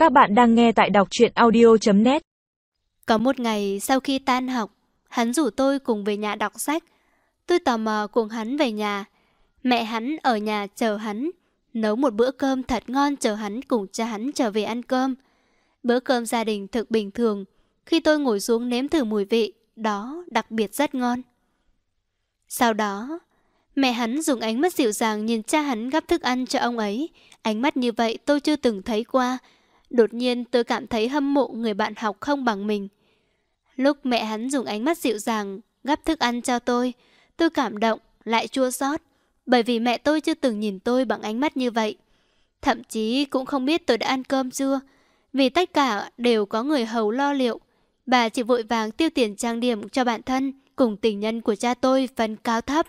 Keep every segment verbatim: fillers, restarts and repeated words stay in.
Các bạn đang nghe tại đọc truyện audio chấm net. Có một ngày sau khi tan học, hắn rủ tôi cùng về nhà đọc sách. Tôi tò mò cùng hắn về nhà. Mẹ hắn ở nhà chờ hắn, nấu một bữa cơm thật ngon chờ hắn cùng cha hắn trở về ăn cơm. Bữa cơm gia đình thực bình thường. Khi tôi ngồi xuống nếm thử mùi vị, đó đặc biệt rất ngon. Sau đó, mẹ hắn dùng ánh mắt dịu dàng nhìn cha hắn gắp thức ăn cho ông ấy. Ánh mắt như vậy tôi chưa từng thấy qua. Đột nhiên tôi cảm thấy hâm mộ người bạn học không bằng mình. Lúc mẹ hắn dùng ánh mắt dịu dàng gắp thức ăn cho tôi, tôi cảm động lại chua xót, bởi vì mẹ tôi chưa từng nhìn tôi bằng ánh mắt như vậy. Thậm chí cũng không biết tôi đã ăn cơm chưa, vì tất cả đều có người hầu lo liệu. Bà chỉ vội vàng tiêu tiền trang điểm cho bản thân cùng tình nhân của cha tôi phân cao thấp.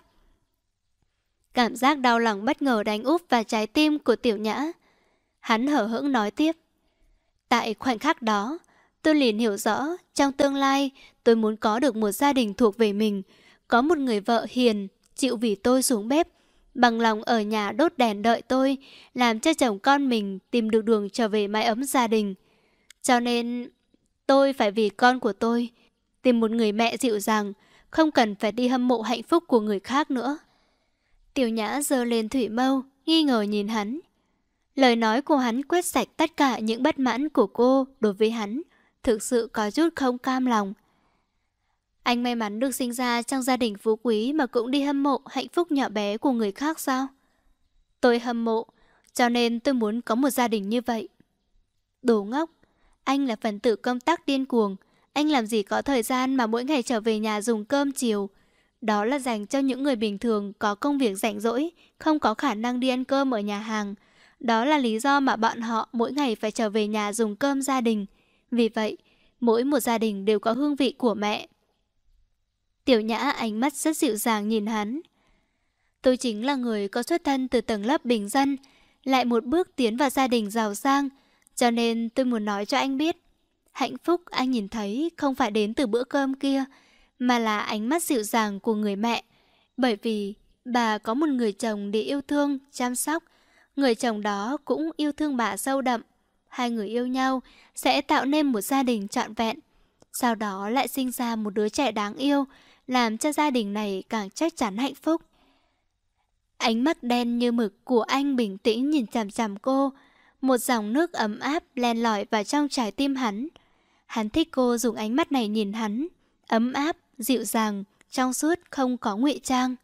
Cảm giác đau lòng bất ngờ đánh úp vào trái tim của Tiểu Nhã. Hắn hở hững nói tiếp. Tại khoảnh khắc đó, tôi liền hiểu rõ, trong tương lai tôi muốn có được một gia đình thuộc về mình, có một người vợ hiền, chịu vì tôi xuống bếp, bằng lòng ở nhà đốt đèn đợi tôi, làm cho chồng con mình tìm được đường trở về mái ấm gia đình. Cho nên, tôi phải vì con của tôi, tìm một người mẹ dịu dàng, không cần phải đi hâm mộ hạnh phúc của người khác nữa. Tiểu Nhã giơ lên thủy mâu, nghi ngờ nhìn hắn. Lời nói của hắn quét sạch tất cả những bất mãn của cô đối với hắn, thực sự có chút không cam lòng. Anh may mắn được sinh ra trong gia đình phú quý mà cũng đi hâm mộ hạnh phúc nhỏ bé của người khác sao? Tôi hâm mộ, cho nên tôi muốn có một gia đình như vậy. Đồ ngốc, anh là phần tử công tác điên cuồng, anh làm gì có thời gian mà mỗi ngày trở về nhà dùng cơm chiều. Đó là dành cho những người bình thường có công việc rảnh rỗi, không có khả năng đi ăn cơm ở nhà hàng. Đó là lý do mà bọn họ mỗi ngày phải trở về nhà dùng cơm gia đình. Vì vậy, mỗi một gia đình đều có hương vị của mẹ. Tiểu Nhã ánh mắt rất dịu dàng nhìn hắn. Tôi chính là người có xuất thân từ tầng lớp bình dân, lại một bước tiến vào gia đình giàu sang. Cho nên tôi muốn nói cho anh biết, hạnh phúc anh nhìn thấy không phải đến từ bữa cơm kia, mà là ánh mắt dịu dàng của người mẹ. Bởi vì bà có một người chồng để yêu thương, chăm sóc. Người chồng đó cũng yêu thương bà sâu đậm. Hai người yêu nhau sẽ tạo nên một gia đình trọn vẹn. Sau đó lại sinh ra một đứa trẻ đáng yêu, làm cho gia đình này càng chắc chắn hạnh phúc. Ánh mắt đen như mực của anh bình tĩnh nhìn chằm chằm cô. Một dòng nước ấm áp len lỏi vào trong trái tim hắn. Hắn thích cô dùng ánh mắt này nhìn hắn. Ấm áp, dịu dàng, trong suốt không có ngụy trang.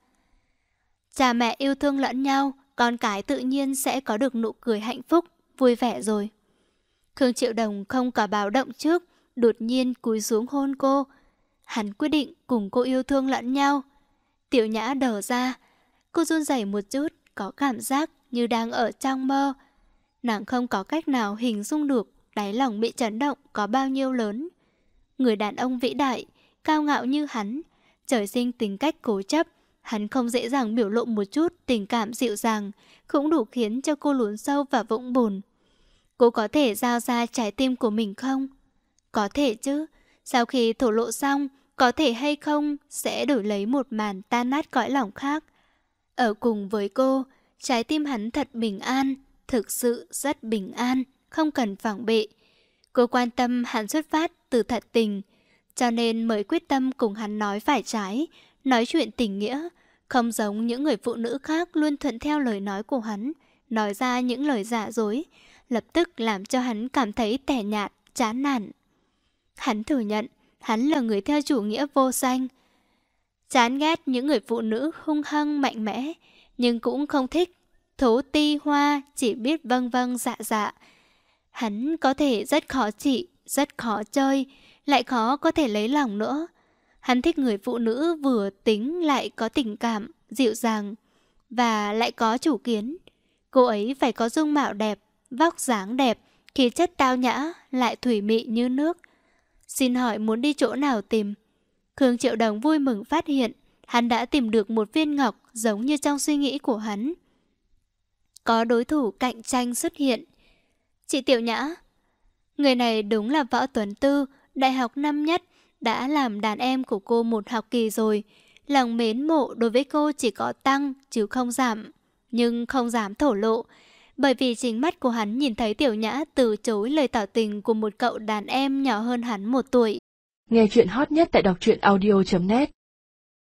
Cha mẹ yêu thương lẫn nhau, con cái tự nhiên sẽ có được nụ cười hạnh phúc, vui vẻ rồi. Khương Triệu Đồng không có báo động trước, đột nhiên cúi xuống hôn cô. Hắn quyết định cùng cô yêu thương lẫn nhau. Tiểu Nhã đờ ra, cô run rẩy một chút, có cảm giác như đang ở trong mơ. Nàng không có cách nào hình dung được đáy lòng bị chấn động có bao nhiêu lớn. Người đàn ông vĩ đại, cao ngạo như hắn, trời sinh tính cách cố chấp. Hắn không dễ dàng biểu lộ một chút tình cảm dịu dàng, cũng đủ khiến cho cô lún sâu vào vũng bùn. Cô có thể giao ra trái tim của mình không? Có thể chứ. Sau khi thổ lộ xong, có thể hay không sẽ đổi lấy một màn tan nát cõi lòng khác. Ở cùng với cô, trái tim hắn thật bình an, thực sự rất bình an, không cần phẳng bệ. Cô quan tâm hắn xuất phát từ thật tình, cho nên mới quyết tâm cùng hắn nói phải trái, nói chuyện tình nghĩa. Không giống những người phụ nữ khác luôn thuận theo lời nói của hắn, nói ra những lời giả dối, lập tức làm cho hắn cảm thấy tẻ nhạt, chán nản. Hắn thừa nhận, hắn là người theo chủ nghĩa vô danh. Chán ghét những người phụ nữ hung hăng mạnh mẽ, nhưng cũng không thích thố ti hoa, chỉ biết vâng vâng dạ dạ. Hắn có thể rất khó trị, rất khó chơi, lại khó có thể lấy lòng nữa. Hắn thích người phụ nữ vừa tính lại có tình cảm, dịu dàng, và lại có chủ kiến. Cô ấy phải có dung mạo đẹp, vóc dáng đẹp, khí chất tao nhã, lại thủy mị như nước. Xin hỏi muốn đi chỗ nào tìm? Khương Triệu Đồng vui mừng phát hiện hắn đã tìm được một viên ngọc giống như trong suy nghĩ của hắn. Có đối thủ cạnh tranh xuất hiện. Chị Tiểu Nhã. Người này đúng là Võ Tuấn Tư, đại học năm nhất, đã làm đàn em của cô một học kỳ rồi. Lòng mến mộ đối với cô chỉ có tăng chứ không giảm. Nhưng không dám thổ lộ, Bởi vì chính mắt của hắn nhìn thấy Tiểu Nhã từ chối lời tỏ tình của một cậu đàn em nhỏ hơn hắn một tuổi. Nghe chuyện hot nhất tại đọc truyện audio chấm net.